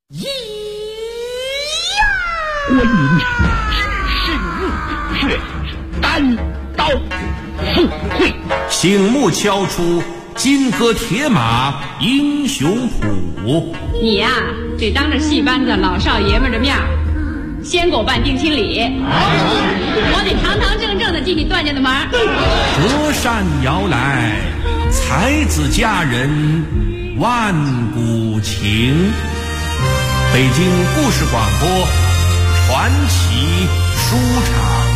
咿呀！观音只是入穴，单刀赴会， 醒目敲出金戈铁马英雄谱。 你呀，得当着戏班子老少爷们的面先给我办定亲礼，我得堂堂正正的进你段家的门。 折扇摇来，才子佳人万古情。北京故事广播传奇书场。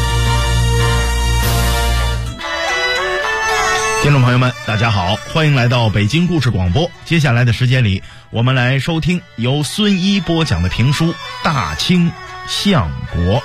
听众朋友们大家好，欢迎来到北京故事广播。接下来的时间里，我们来收听由孙一播讲的评书《大清相国》。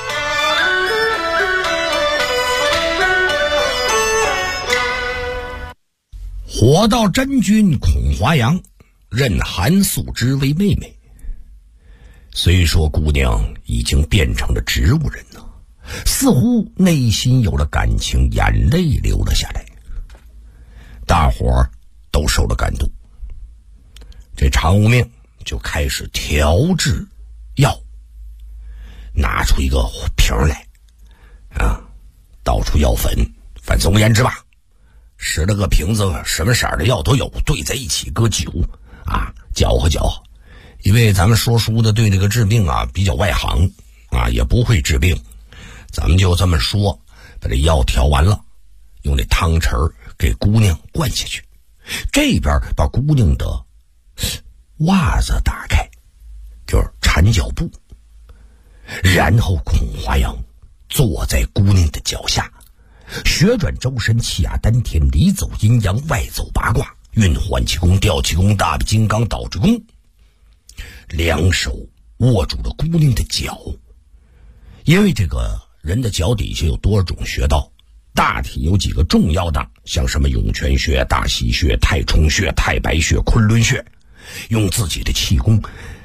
火道真君孔华阳认韩素之为妹妹，虽说姑娘已经变成了植物人了，似乎内心有了感情，眼泪流了下来。大伙儿都受了感动，这常无命就开始调制药，拿出一个瓶来倒出药粉，反正总而言之吧，使了个瓶子，什么色儿的药都有，兑在一起搁酒搅和搅和。因为咱们说书的对这个治病比较外行也不会治病，咱们就这么说，把这药调完了，用这汤匙给姑娘灌下去，这边把姑娘的袜子打开，就是缠脚布，然后孔华阳坐在姑娘的脚下，旋转周身，气压丹田，里走阴阳，外走八卦，运缓气功，调气功，大臂金刚，倒置功，两手握住了姑娘的脚。因为这个人的脚底下有多少种穴道，大体有几个重要的，像什么涌泉穴、大溪穴、太冲穴、太白穴、昆仑穴，用自己的气功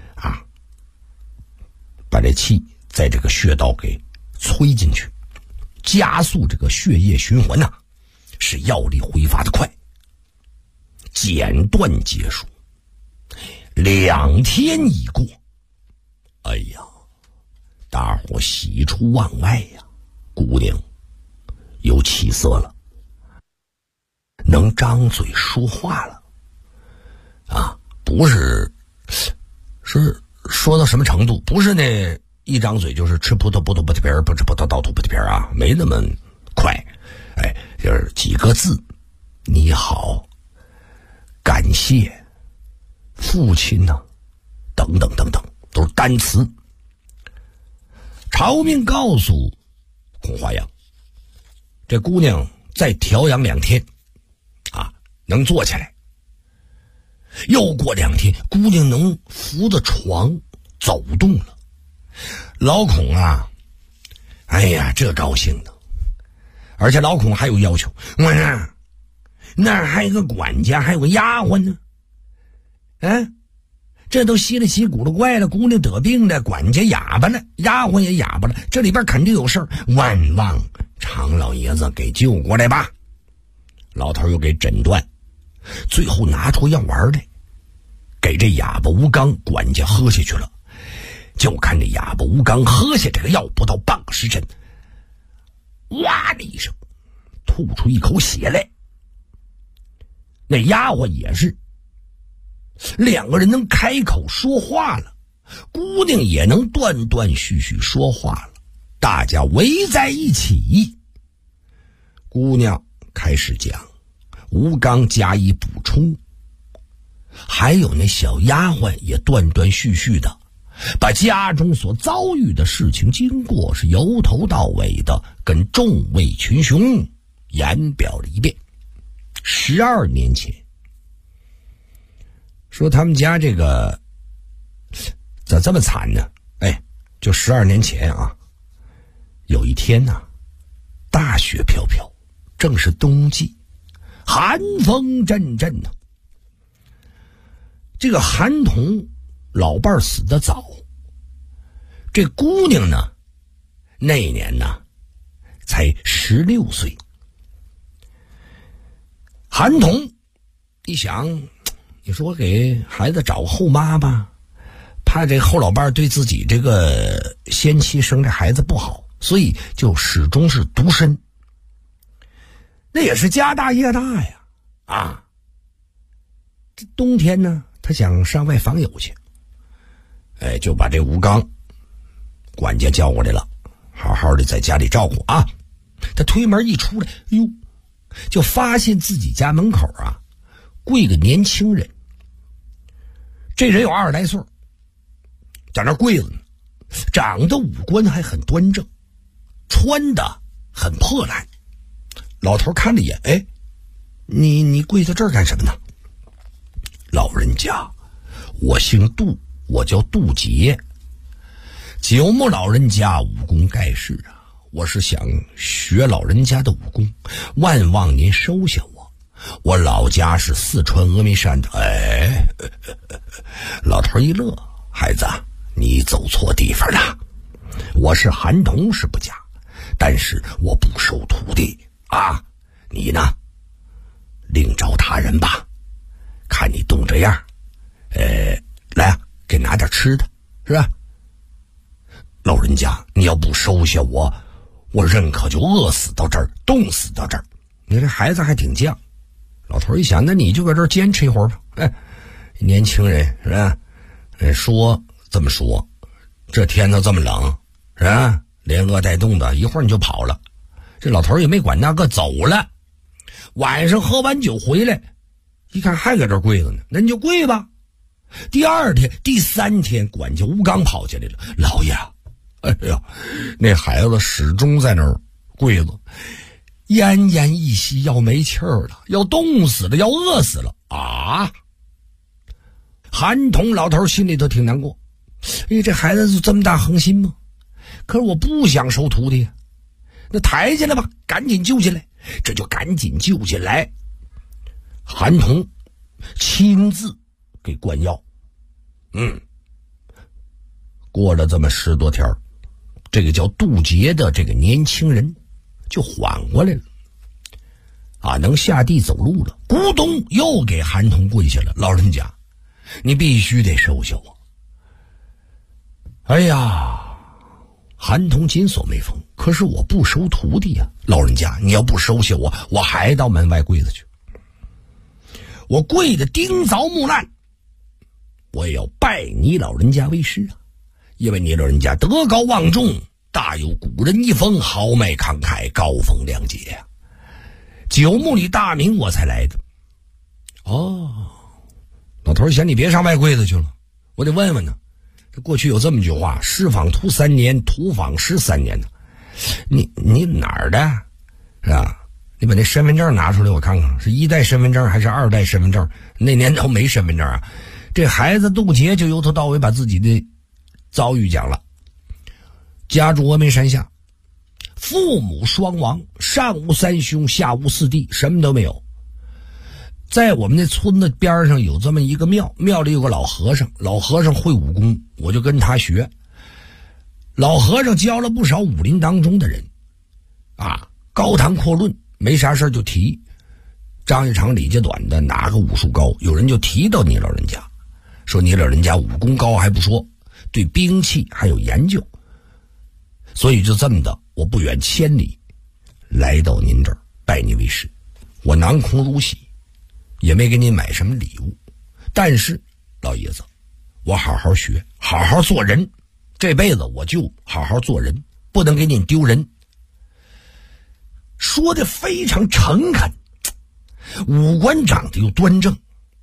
把这气在这个穴道给催进去，加速这个血液循环使药力挥发的快。简断结束，2天已过，哎呀，大伙喜出望外呀，姑娘有起色了，能张嘴说话了不是说到什么程度，不是那一张嘴就是吃葡萄不吐葡萄皮儿，不吃葡萄倒吐葡萄皮儿没那么快，就是几个字，你好，感谢，父亲等等等等，都是单词。朝命告诉孔华阳，这姑娘再调养2天能坐起来。又过2天，姑娘能扶着床走动了。老孔哎呀，这高兴的。而且老孔还有要求，那还有个管家，还有个丫鬟呢。这都稀里稀古了怪了，姑娘得病了，管家哑巴了，丫鬟也哑巴了，这里边肯定有事儿，万望常老爷子给救过来吧。老头又给诊断，最后拿出药丸来，给这哑巴吴刚管家喝下去了。就看这哑巴吴刚喝下这个药不到半个时辰，哇的一声吐出一口血来。那丫鬟也是，2个人能开口说话了，姑娘也能断断续续说话了，大家围在一起。姑娘开始讲，吴刚加以补充，还有那小丫鬟也断断续续的把家中所遭遇的事情经过是由头到尾的跟众位群雄言表了一遍。12年前，说他们家这个咋这么惨呢？就12年前有一天大雪飘飘，正是冬季，寒风阵阵这个韩童老伴儿死得早，这姑娘那年才16岁。韩童一想，你说我给孩子找个后妈吧， 怕这后老伴对自己这个先妻生这孩子不好，所以就始终是独身。那也是家大业大呀，啊！这冬天呢，他想上外访友去，就把这吴刚管家叫过来了，好好的在家里照顾啊。他推门一出来，哟，就发现自己家门口啊，跪个年轻人。这人有20来岁，在那跪着呢，长得五官还很端正，穿的很破烂。老头看了一眼，你跪在这儿干什么呢？老人家，我姓杜，我叫杜杰。九牧老人家武功盖世啊，我是想学老人家的武功，万望您收下我。我老家是四川峨眉山的。老头一乐，孩子，你走错地方了。我是韩童是不假，但是我不收徒弟啊。你呢，另找他人吧。看你冻这样，来啊，给拿点吃的，是吧？老人家，你要不收下我，我认可就饿死到这儿，冻死到这儿。你这孩子还挺犟。老头一想，那你就搁这儿坚持一会儿吧。年轻人是吧？说这么说，这天都这么冷，是吧？连饿带冻的，一会儿你就跑了。这老头也没管那个，走了。晚上喝完酒回来，一看还搁这儿跪着呢，那你就跪吧。第2天、第3天，管家吴刚跑进来了，老爷，那孩子始终在那儿跪着，奄奄一息，要没气儿了，要冻死了，要饿死了啊！韩童老头心里头挺难过，这孩子就这么大恒心吗？可是我不想收徒弟，那抬进来吧，赶紧救进来，这就赶紧救进来。韩童亲自给灌药，过了这么10多天，这个叫杜杰的这个年轻人就缓过来了，能下地走路了，咕咚又给韩童跪下了。老人家，你必须得收下我。韩童紧锁眉峰，可是我不收徒弟呀。老人家，你要不收下我，我还到门外跪着去。我跪得钉凿木烂，我也要拜你老人家为师啊！因为你老人家德高望重，大有古人一风，豪迈慷慨，高风亮节呀。九牧里大名我才来的。老头想，你别上外跪着去了，我得问问呢。这过去有这么句话，师访徒3年，徒访师3年呢。你哪儿的？是吧？你把那身份证拿出来我看看，是1代身份证还是2代身份证？那年头没身份证啊。这孩子杜杰就由头到尾把自己的遭遇讲了。家住峨眉山下，父母双亡，上无3兄，下无4弟，什么都没有。在我们那村子边上有这么一个庙，庙里有个老和尚，老和尚会武功，我就跟他学。老和尚教了不少武林当中的人高谈阔论，没啥事就提张一长李家短的哪个武术高，有人就提到你老人家，说你老人家武功高还不说，对兵器还有研究。所以就这么的，我不远千里来到您这儿拜你为师。我囊空如洗，也没给你买什么礼物，但是老爷子，我好好学，好好做人，这辈子我就好好做人，不能给你丢人。说的非常诚恳，五官长得又端正。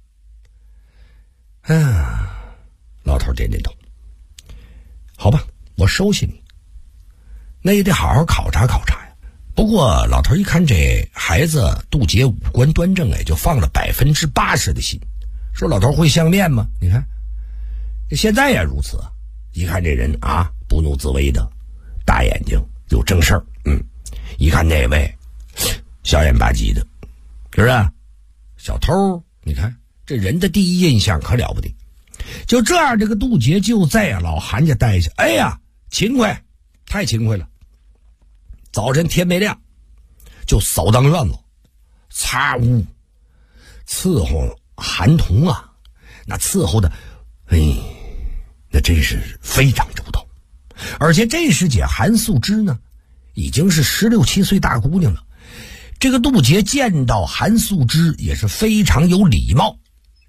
老头点点头，好吧，我收下你，那也得好好考察考察呀。不过老头一看这孩子杜杰五官端正，就放了80%的心，说老头会相面吗？你看这现在也如此，一看这人不怒自威的，大眼睛，有正事儿。一看那位小眼吧唧的，是不是小偷？你看这人的第一印象可了不得。就这样，这个杜杰就在老韩家待下，勤快，太勤快了。早晨天没亮就扫荡院子，擦屋，伺候韩童那伺候的， 那真是非常周到。而且这师姐韩素芝呢，已经是16、17岁大姑娘了。这个杜杰见到韩素芝也是非常有礼貌，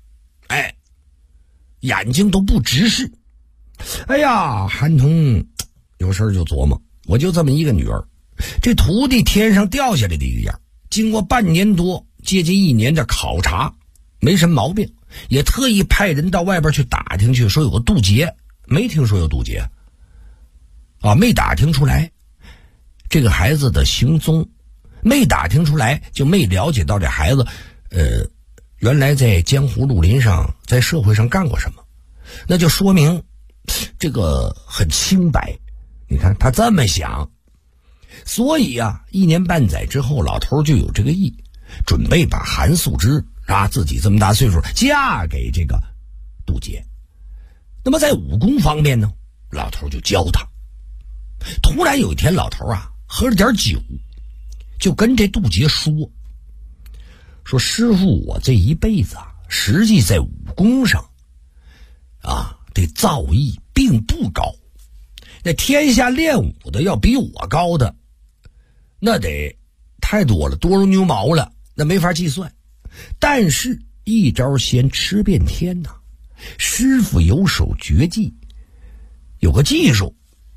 眼睛都不直视。哎呀，韩童有事就琢磨，我就这么一个女儿，这徒弟天上掉下来的一个样，经过半年多接近1年的考察，没什么毛病，也特意派人到外边去打听去，说有个杜杰，没听说有杜杰啊，没打听出来这个孩子的行踪，没打听出来就没了解到这孩子原来在江湖绿林上在社会上干过什么，那就说明这个很清白。你看他这么想，所以啊1年半载之后，老头就有这个意，准备把韩素芝自己这么大岁数嫁给这个杜杰。那么在武功方面呢，老头就教他。突然有一天，老头喝了点酒，就跟这杜杰说师傅，我这一辈子实际在武功上这造诣并不高，那天下练武的要比我高的那得太多了，多如牛毛了，那没法计算。但是一招鲜吃遍天呐，师傅有手绝技，有个技术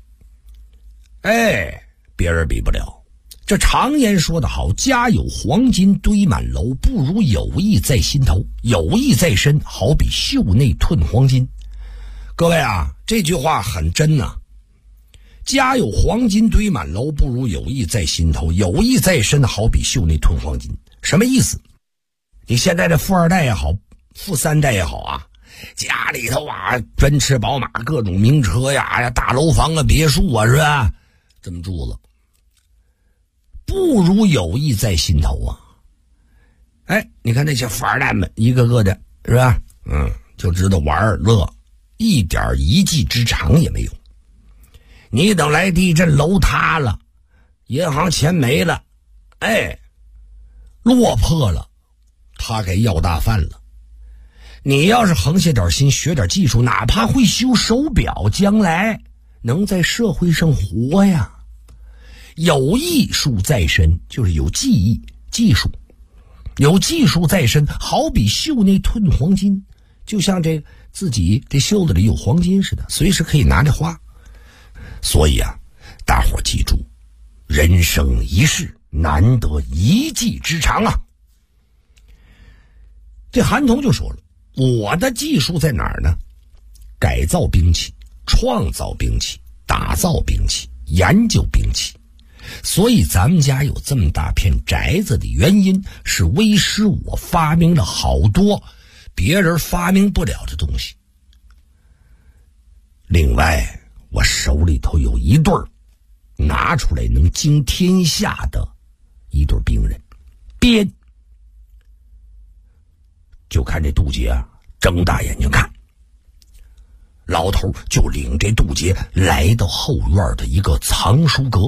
别人比不了。这常言说得好，家有黄金堆满楼，不如有意在心头。有意在身，好比袖内吞黄金。各位这句话很真呐。家有黄金堆满楼，不如有意在心头。有意在身，好比袖内吞黄金。什么意思？你现在的富二代也好，富三代也好家里头奔驰宝马各种名车呀，大楼房别墅是吧？这么住了，不如有意在心头你看那些富二代们一个个的是吧？就知道玩乐，一点一技之长也没有。你等来地震，楼塌了，银行钱没了，落魄了，他该要大饭了。你要是横下点心，学点技术，哪怕会修手表，将来能在社会上活呀。有艺术在身，就是有技艺技术，有技术在身，好比袖内吞黄金，就像这自己这袖子里有黄金似的，随时可以拿着花。所以大伙记住，人生一世，难得一技之长这韩童就说了，我的技术在哪儿呢？改造兵器，创造兵器，打造兵器，研究兵器。所以咱们家有这么大片宅子的原因，是为师我发明了好多别人发明不了的东西。另外我手里头有一对拿出来能惊天下的一对兵刃，鞭。就看这杜杰睁大眼睛看，老头就领这杜杰来到后院的一个藏书阁，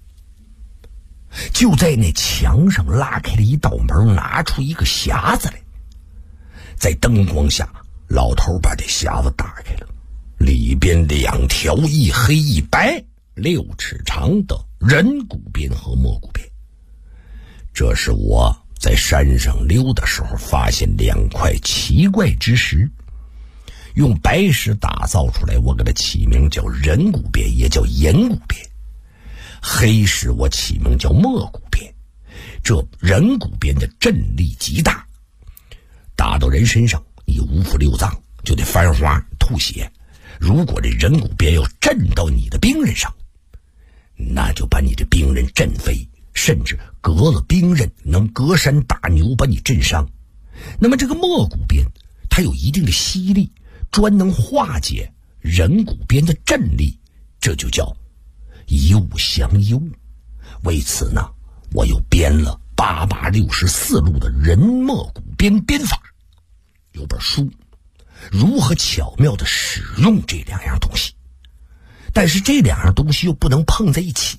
就在那墙上拉开了一道门，拿出一个匣子来。在灯光下，老头把这匣子打开了，里边2条一黑一白6尺长的人骨鞭和蘑菇鞭。这是我在山上溜的时候发现2块奇怪之石，用白石打造出来，我给它起名叫人骨鞭，也叫岩骨鞭。黑石我起名叫蘑菇鞭。这人骨鞭的震力极大，打到人身上，你5腑6脏就得翻花吐血。如果这人骨鞭要震到你的兵刃上，那就把你这兵刃震飞，甚至隔了兵刃能隔山打牛把你震伤。那么这个蘑菇鞭它有一定的吸力，专能化解人骨鞭的震力，这就叫一物降一物。为此呢，我又编了864路的人蘑菇鞭鞭法，有本书如何巧妙地使用这2样东西。但是这2样东西又不能碰在一起，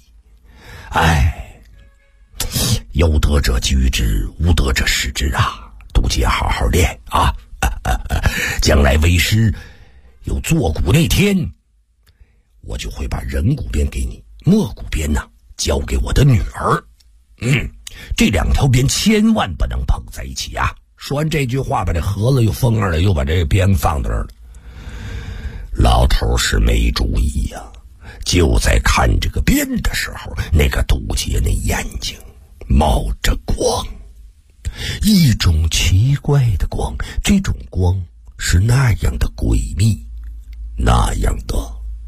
有德者居之，无德者失之杜杰好好练将来为师有做骨那天，我就会把人骨鞭给你，墨骨鞭呢交给我的女儿。这两条鞭千万不能碰在一起啊！说完这句话，把这盒子又封上了，又把这个鞭放在这儿了。老头是没注意呀，就在看这个鞭的时候，那个杜杰那眼睛冒着光，一种奇怪的光，这种光是那样的诡秘，那样的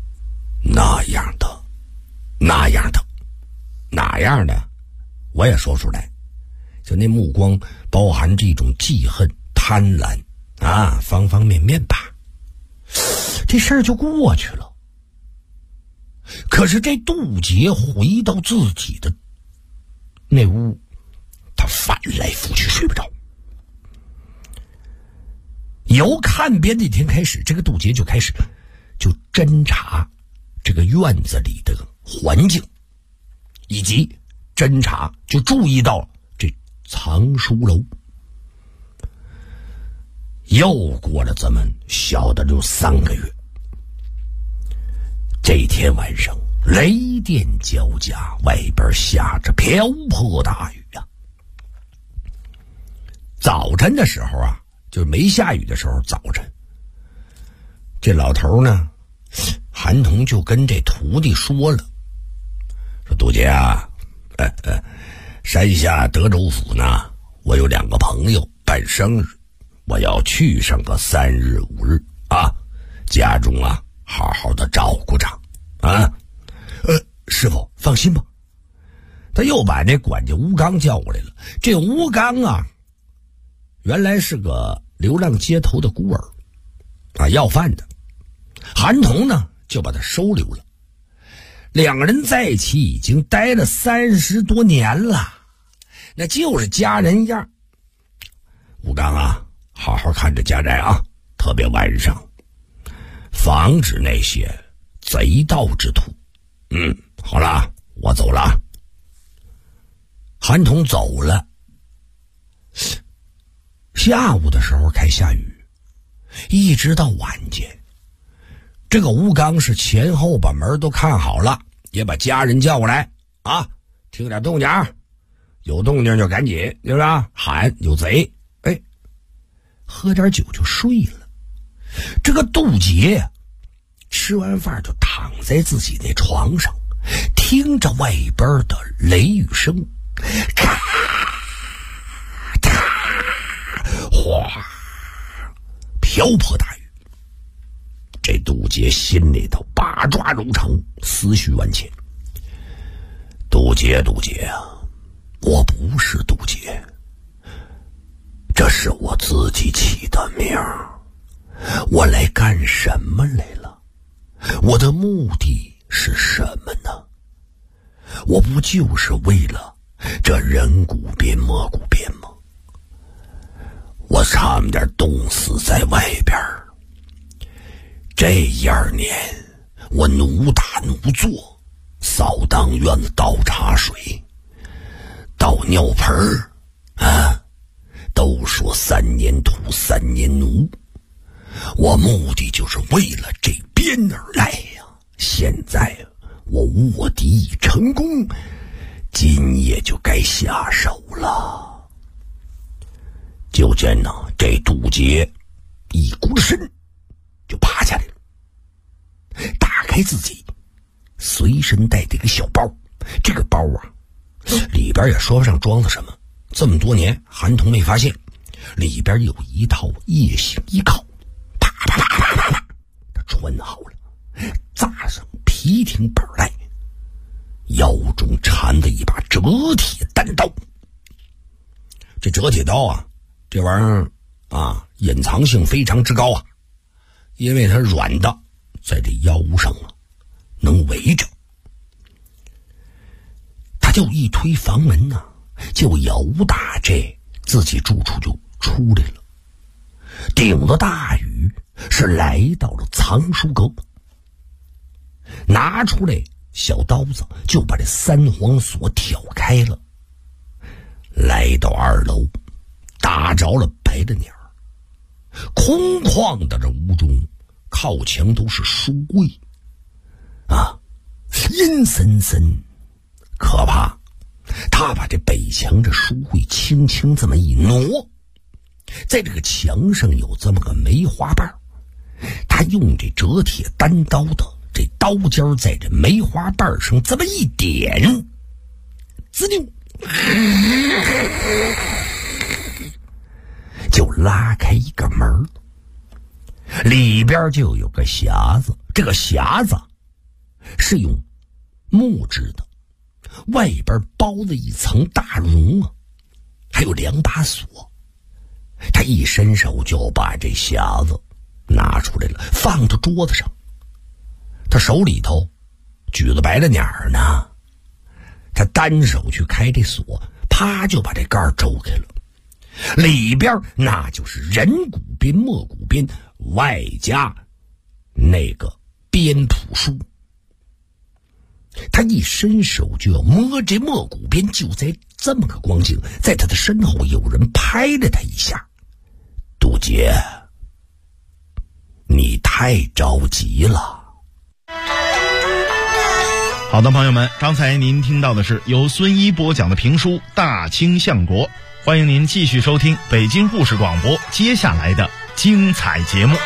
我也说出来，就那目光包含着一种记恨、贪婪啊，方方面面吧。这事儿就过去了。可是这杜杰回到自己的那屋，他翻来覆去睡不着。由看鞭那天开始，这个杜杰就开始侦查这个院子里的环境，以及侦查就注意到这藏书楼。又过了这么小的就3个月，这天晚上雷电交加，外边下着瓢泼大雨啊。早晨的时候啊，就是没下雨的时候，早晨这老头呢，韩童就跟这徒弟说了，说杜杰啊，山下德州府呢，我有2个朋友办生日，我要去上个3日5日啊，家中啊好好的照顾着啊。师傅放心吧。他又把这管家吴刚叫过来了。这吴刚啊，原来是个流浪街头的孤儿啊，要饭的。韩童呢就把他收留了。2个人在一起已经待了30多年了，那就是家人样。吴刚啊，好好看着家宅啊，特别晚上防止那些贼盗之徒。好了，我走了。韩童走了。下午的时候开下雨，一直到晚间，这个吴刚是前后把门都看好了，也把家人叫过来啊，听点动静，有动静就赶紧，对吧？喊有贼，喝点酒就睡了。这个杜杰吃完饭就躺在自己那床上，听着外边的雷雨声，咔嚓哗，瓢泼大雨。这杜杰心里头八爪如城，思绪万千。杜杰啊，我不是杜杰，这是我自己起的名儿。我来干什么来了？我的目的是什么呢？我不就是为了这人骨鞭蘑骨鞭吗？我差点冻死在外边。这2年我奴打奴做，扫荡院子，倒茶水，倒尿盆啊，都说3年土3年奴，我目的就是为了这鞭而来呀。现在我卧底已成功，今夜就该下手了。就见呢，这杜杰一咕噜身就爬下来了，打开自己随身带的一个小包。这个包啊，里边也说不上装的什么，这么多年韩童没发现，里边有一套夜行衣靠，啪啪啪啪啪啪，他穿好了，扎上皮挺板带，腰中缠着一把折铁单刀。这折铁刀啊，这玩意儿啊，隐藏性非常之高啊，因为它软的，在这腰上啊能围着。他就一推房门呢，就由打这自己住处就出来了，顶着大雨是来到了藏书阁，拿出来小刀子就把这3簧锁挑开了，来到2楼，打着了白的鸟，空旷的这屋中靠墙都是书柜啊，阴森森可怕。他把这北墙这书柜轻轻这么一挪，在这个墙上有这么个梅花瓣，他用这折铁单刀的这刀尖在这梅花瓣上这么一点，滋溜，就拉开一个门，里边就有个匣子。这个匣子是用木质的，外边包了一层大绒啊，还有2把锁。他一伸手就把这匣子拿出来了，放到桌子上。他手里头举着白了鸟呢，他单手去开这锁，啪就把这盖抽开了。里边那就是人骨边、墨骨边，外加那个编谱书。他一伸手就要摸这墨骨边，就在这么个光景，在他的身后有人拍了他一下。杜姐，你太着急了。 好的，朋友们，刚才您听到的是由孙一播讲的评书《大清相国》，欢迎您继续收听北京故事广播接下来的精彩节目。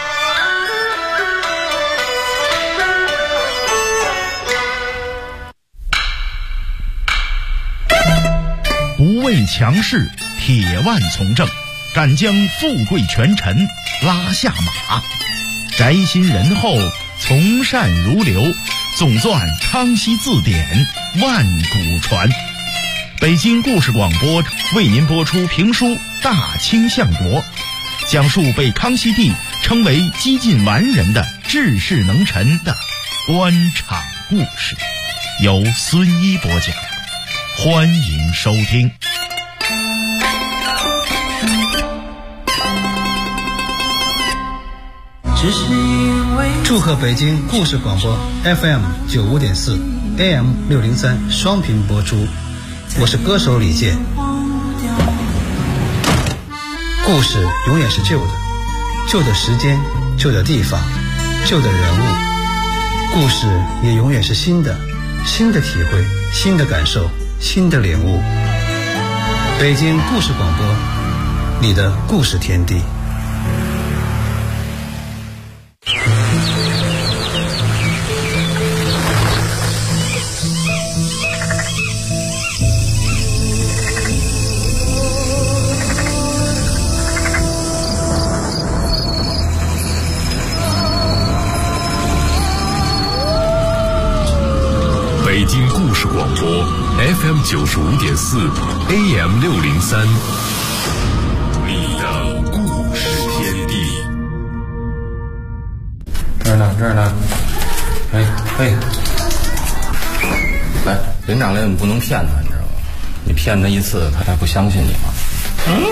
不畏强势，铁腕从政，敢将富贵权臣拉下马，宅心仁厚，从善如流，总纂康熙字典，万古传。北京故事广播为您播出评书《大清相国》，讲述被康熙帝称为几近完人的治世能臣的官场故事，由孙一播讲，欢迎收听。 祝贺北京故事广播 FM 95.4 AM 603双频播出，我是歌手李健。故事永远是旧的，旧的时间，旧的地方，旧的人物。故事也永远是新的，新的体会，新的感受，新的领悟。北京故事广播，你的故事天地。 北京故事广播 FM 95.4 AM 603，你的故事天地。 这儿呢，嘿，来，领长来，你不能骗他，你知道吗？你骗他一次，他还不相信你吗？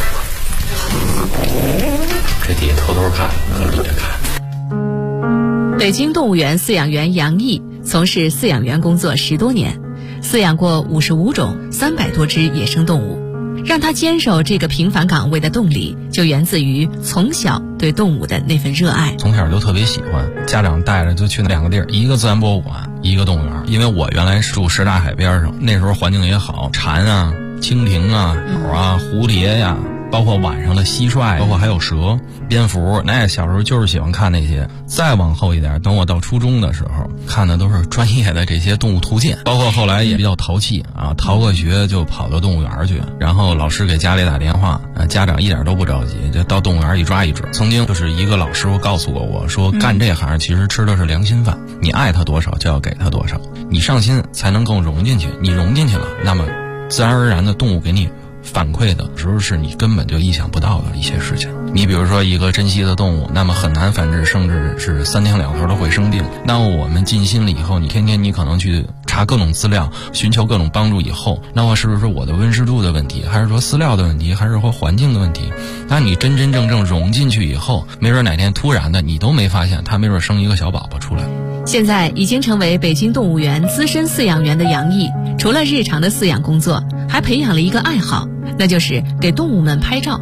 这底下偷偷看，搁底下看。 北京动物园饲养员杨毅从事饲养员工作10多年，饲养过55种300多只野生动物。让他坚守这个平凡岗位的动力，就源自于从小对动物的那份热爱。 从小就特别喜欢，家长带着就去2个地儿，一个自然博物馆，一个动物园。因为我原来住什刹海边上，那时候环境也好，蝉啊、蜻蜓啊、鸟啊、蝴蝶呀，包括晚上的蟋蟀，包括还有蛇、蝙蝠，那小时候就是喜欢看那些。再往后一点，等我到初中的时候，看的都是专业的这些动物图鉴，包括后来也比较淘气啊，逃过学就跑到动物园去，然后老师给家里打电话，家长一点都不着急，就到动物园一抓一准。曾经就是一个老师傅告诉过我说，干这行其实吃的是良心饭，你爱他多少就要给他多少，你上心才能更融进去，你融进去了，那么自然而然的动物给你反馈的时候是你根本就意想不到的一些事情。你比如说一个珍稀的动物，那么很难繁殖，甚至是3天2头都会生病。那么我们尽心了以后，你天天你可能去查各种资料，寻求各种帮助以后，那么是不是我的温湿度的问题，还是说饲料的问题，还是说环境的问题？那你真真正正融进去以后，没准哪天突然的你都没发现，它没准生一个小宝宝出来。 现在已经成为北京动物园资深饲养员的杨毅，除了日常的饲养工作，还培养了一个爱好，那就是给动物们拍照。他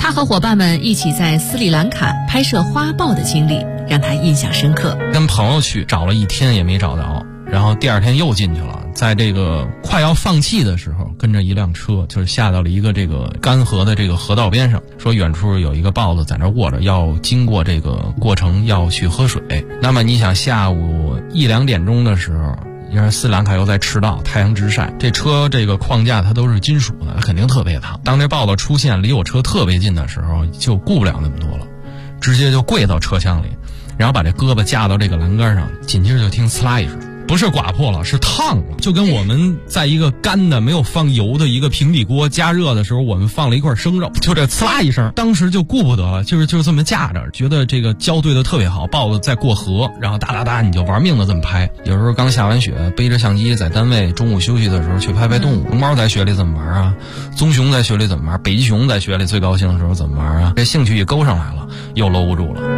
他和伙伴们一起在斯里兰卡拍摄花豹的经历让他印象深刻。 跟朋友去找了1天也没找着，然后第2天又进去了，在这个快要放弃的时候，跟着一辆车就是下到了一个这个干河的这个河道边上，说远处有一个豹子在那卧着，要经过这个过程要去喝水。那么你想下午1、2点钟的时候，因为斯里兰卡又在赤道，太阳直晒，这车这个框架它都是金属的，肯定特别烫。当这豹子出现离我车特别近的时候，就顾不了那么多了，直接就跪到车厢里，然后把这胳膊架到这个栏杆上，紧接着就听呲啦一声，不是刮破了，是烫了，就跟我们在一个干的没有放油的一个平底锅加热的时候，我们放了一块生肉，就这呲啦一声，当时就顾不得了，就这么架着，觉得这个胶对的特别好，豹子在过河，然后哒哒哒你就玩命的这么拍。有时候刚下完雪，背着相机在单位中午休息的时候去拍动物，龙猫在雪里怎么玩啊，棕熊在雪里怎么玩，北极熊在雪里最高兴的时候怎么玩啊，这兴趣一勾上来了，又搂不住了。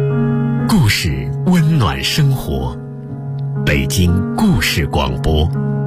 故事温暖生活，北京故事广播